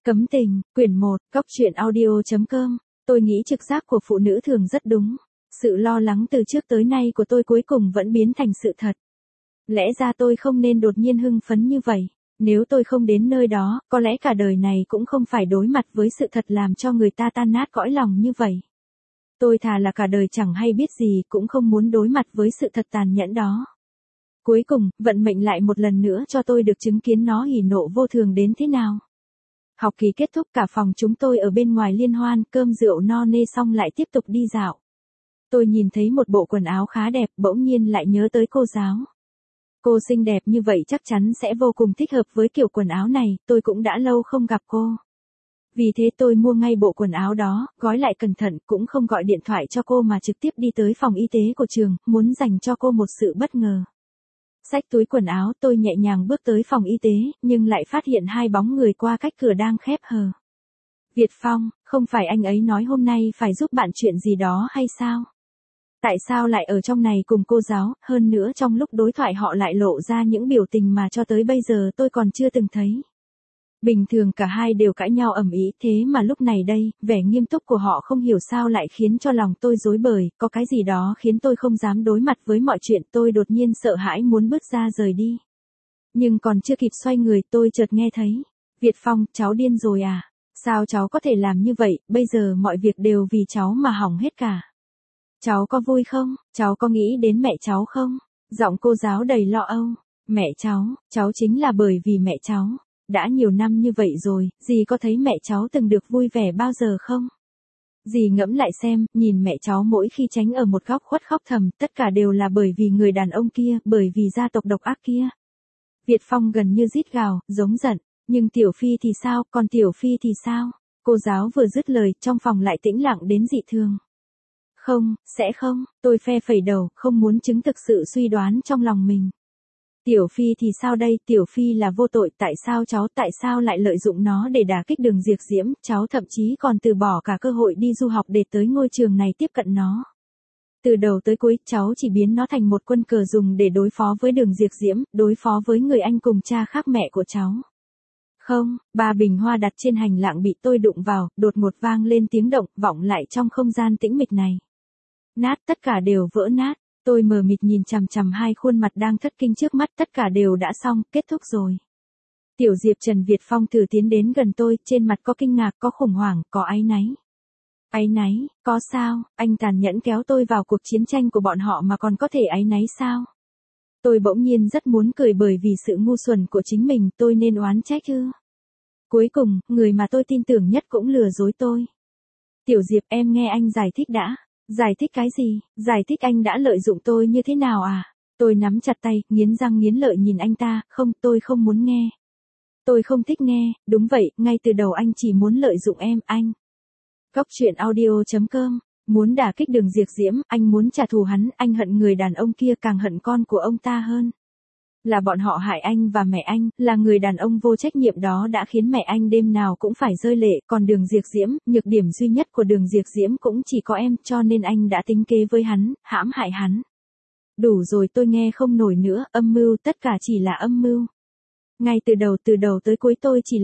Cấm tình, quyển 1, Cóc truyện audio.com. Tôi nghĩ trực giác của phụ nữ thường rất đúng. Sự lo lắng từ trước tới nay của tôi cuối cùng vẫn biến thành sự thật. Lẽ ra tôi không nên đột nhiên hưng phấn như vậy. Nếu tôi không đến nơi đó, có lẽ cả đời này cũng không phải đối mặt với sự thật làm cho người ta tan nát cõi lòng như vậy. Tôi thà là cả đời chẳng hay biết gì cũng không muốn đối mặt với sự thật tàn nhẫn đó. Cuối cùng, vận mệnh lại một lần nữa cho tôi được chứng kiến nó hỉ nộ vô thường đến thế nào. Học kỳ kết thúc, cả phòng chúng tôi ở bên ngoài liên hoan, cơm rượu no nê xong lại tiếp tục đi dạo. Tôi nhìn thấy một bộ quần áo khá đẹp, bỗng nhiên lại nhớ tới cô giáo. Cô xinh đẹp như vậy chắc chắn sẽ vô cùng thích hợp với kiểu quần áo này, tôi cũng đã lâu không gặp cô. Vì thế tôi mua ngay bộ quần áo đó, gói lại cẩn thận, cũng không gọi điện thoại cho cô mà trực tiếp đi tới phòng y tế của trường, muốn dành cho cô một sự bất ngờ. Xách túi quần áo, tôi nhẹ nhàng bước tới phòng y tế, nhưng lại phát hiện hai bóng người qua cách cửa đang khép hờ. Việt Phong, không phải anh ấy nói hôm nay phải giúp bạn chuyện gì đó hay sao? Tại sao lại ở trong này cùng cô giáo, hơn nữa trong lúc đối thoại họ lại lộ ra những biểu tình mà cho tới bây giờ tôi còn chưa từng thấy. Bình thường cả hai đều cãi nhau ầm ĩ, thế mà lúc này đây, vẻ nghiêm túc của họ không hiểu sao lại khiến cho lòng tôi rối bời, có cái gì đó khiến tôi không dám đối mặt với mọi chuyện, tôi đột nhiên sợ hãi muốn bước ra rời đi. Nhưng còn chưa kịp xoay người tôi chợt nghe thấy, Việt Phong, cháu điên rồi à? Sao cháu có thể làm như vậy, bây giờ mọi việc đều vì cháu mà hỏng hết cả. Cháu có vui không? Cháu có nghĩ đến mẹ cháu không? Giọng cô giáo đầy lo âu. Mẹ cháu chính là bởi vì mẹ cháu. Đã nhiều năm như vậy rồi, dì có thấy mẹ cháu từng được vui vẻ bao giờ không? Dì ngẫm lại xem, nhìn mẹ cháu mỗi khi tránh ở một góc khuất khóc thầm, tất cả đều là bởi vì người đàn ông kia, bởi vì gia tộc độc ác kia. Việt Phong gần như rít gào, giống giận. Nhưng Tiểu Phi thì sao, còn Tiểu Phi thì sao? Cô giáo vừa dứt lời, trong phòng lại tĩnh lặng đến dị thường. Không, sẽ không, tôi phe phẩy đầu, không muốn chứng thực sự suy đoán trong lòng mình. Tiểu Phi thì sao đây, Tiểu Phi là vô tội, tại sao lại lợi dụng nó để đả kích Đường Diệp Diễm, cháu thậm chí còn từ bỏ cả cơ hội đi du học để tới ngôi trường này tiếp cận nó. Từ đầu tới cuối, cháu chỉ biến nó thành một quân cờ dùng để đối phó với Đường Diệp Diễm, đối phó với người anh cùng cha khác mẹ của cháu. Không, 3 bình hoa đặt trên hành lang bị tôi đụng vào, đột ngột vang lên tiếng động, vọng lại trong không gian tĩnh mịch này. Nát, tất cả đều vỡ nát. Tôi mờ mịt nhìn chằm chằm hai khuôn mặt đang thất kinh trước mắt, tất cả đều đã xong, kết thúc rồi. Tiểu Diệp Trần Việt Phong thử tiến đến gần tôi, trên mặt có kinh ngạc, có khủng hoảng, có áy náy. Áy náy, có sao, anh tàn nhẫn kéo tôi vào cuộc chiến tranh của bọn họ mà còn có thể áy náy sao? Tôi bỗng nhiên rất muốn cười bởi vì sự ngu xuẩn của chính mình, tôi nên oán trách ư? Cuối cùng, người mà tôi tin tưởng nhất cũng lừa dối tôi. Tiểu Diệp, em nghe anh giải thích đã. Giải thích cái gì? Giải thích anh đã lợi dụng tôi như thế nào à? Tôi nắm chặt tay, nghiến răng nghiến lợi nhìn anh ta, không, tôi không muốn nghe. Tôi không thích nghe, đúng vậy, ngay từ đầu anh chỉ muốn lợi dụng em, anh. Cóc truyện audio.com. Muốn đả kích Đường Diệp Diễm, anh muốn trả thù hắn, anh hận người đàn ông kia càng hận con của ông ta hơn. Là bọn họ hại anh và mẹ anh, là người đàn ông vô trách nhiệm đó đã khiến mẹ anh đêm nào cũng phải rơi lệ, còn Đường Diệp Diễm, nhược điểm duy nhất của Đường Diệp Diễm cũng chỉ có em, cho nên anh đã tính kế với hắn, hãm hại hắn. Đủ rồi, tôi nghe không nổi nữa, âm mưu, tất cả chỉ là âm mưu. Ngay từ đầu tới cuối tôi chỉ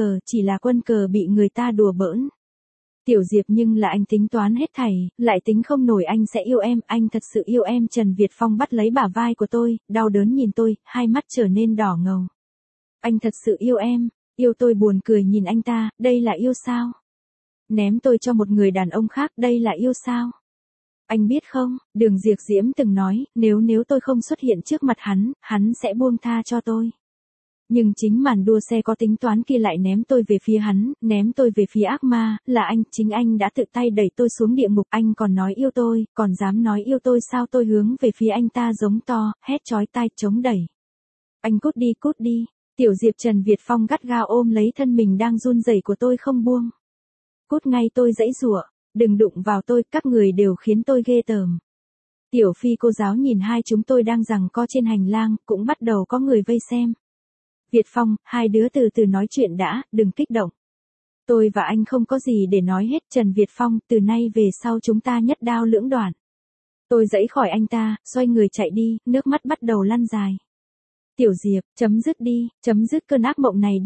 là quân cờ bị người ta đùa bỡn. Tiểu Diệp, nhưng là anh tính toán hết thảy, lại tính không nổi anh sẽ yêu em, anh thật sự yêu em. Trần Việt Phong bắt lấy bả vai của tôi, đau đớn nhìn tôi, hai mắt trở nên đỏ ngầu. Anh thật sự yêu em, yêu tôi. Buồn cười nhìn anh ta, đây là yêu sao? Ném tôi cho một người đàn ông khác, đây là yêu sao? Anh biết không, Đường Diệp Diễm từng nói, nếu tôi không xuất hiện trước mặt hắn sẽ buông tha cho tôi. Nhưng chính màn đua xe có tính toán kia lại ném tôi về phía hắn, ném tôi về phía ác ma, là anh, chính anh đã tự tay đẩy tôi xuống địa ngục, anh còn nói yêu tôi, còn dám nói yêu tôi sao? Tôi hướng về phía anh ta giống to, hét chói tai, chống đẩy. Anh cút đi. Tiểu Diệp Trần Việt Phong gắt gao ôm lấy thân mình đang run rẩy của tôi không buông. Cút ngay, tôi giãy giụa, đừng đụng vào tôi, các người đều khiến tôi ghê tởm. Tiểu Phi, cô giáo nhìn hai chúng tôi đang giằng co trên hành lang, cũng bắt đầu có người vây xem. Việt Phong, hai đứa từ từ nói chuyện đã, đừng kích động. Tôi và anh không có gì để nói hết. Trần Việt Phong, từ nay về sau chúng ta nhất đao lưỡng đoạn. Tôi giãy khỏi anh ta, xoay người chạy đi, nước mắt bắt đầu lăn dài. Tiểu Diệp, chấm dứt cơn ác mộng này đi.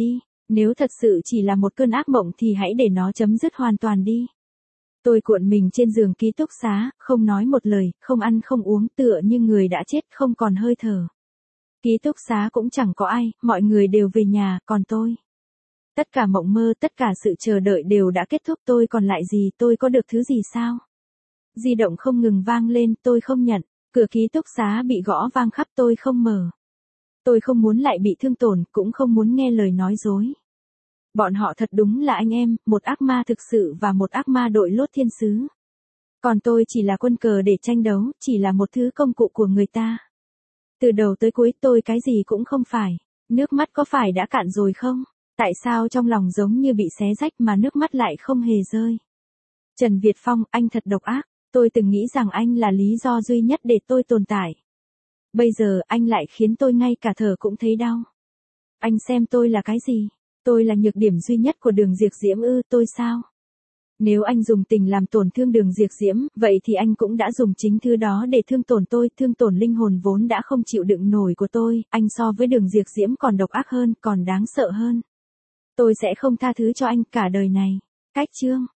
Nếu thật sự chỉ là một cơn ác mộng thì hãy để nó chấm dứt hoàn toàn đi. Tôi cuộn mình trên giường ký túc xá, không nói một lời, không ăn không uống, tựa như người đã chết không còn hơi thở. Ký túc xá cũng chẳng có ai, mọi người đều về nhà, còn tôi. Tất cả mộng mơ, tất cả sự chờ đợi đều đã kết thúc, tôi còn lại gì, tôi có được thứ gì sao? Di động không ngừng vang lên, tôi không nhận. Cửa ký túc xá bị gõ vang khắp, tôi không mở. Tôi không muốn lại bị thương tổn, cũng không muốn nghe lời nói dối. Bọn họ thật đúng là anh em, một ác ma thực sự và một ác ma đội lốt thiên sứ. Còn tôi chỉ là quân cờ để tranh đấu, chỉ là một thứ công cụ của người ta. Từ đầu tới cuối tôi cái gì cũng không phải. Nước mắt có phải đã cạn rồi không? Tại sao trong lòng giống như bị xé rách mà nước mắt lại không hề rơi? Trần Việt Phong, anh thật độc ác. Tôi từng nghĩ rằng anh là lý do duy nhất để tôi tồn tại. Bây giờ anh lại khiến tôi ngay cả thở cũng thấy đau. Anh xem tôi là cái gì? Tôi là nhược điểm duy nhất của Đường Diệp Diễm ư, tôi sao? Nếu anh dùng tình làm tổn thương Đường Diệp Diễm, vậy thì anh cũng đã dùng chính thứ đó để thương tổn tôi, thương tổn linh hồn vốn đã không chịu đựng nổi của tôi, anh so với Đường Diệp Diễm còn độc ác hơn, còn đáng sợ hơn. Tôi sẽ không tha thứ cho anh cả đời này. Cách chương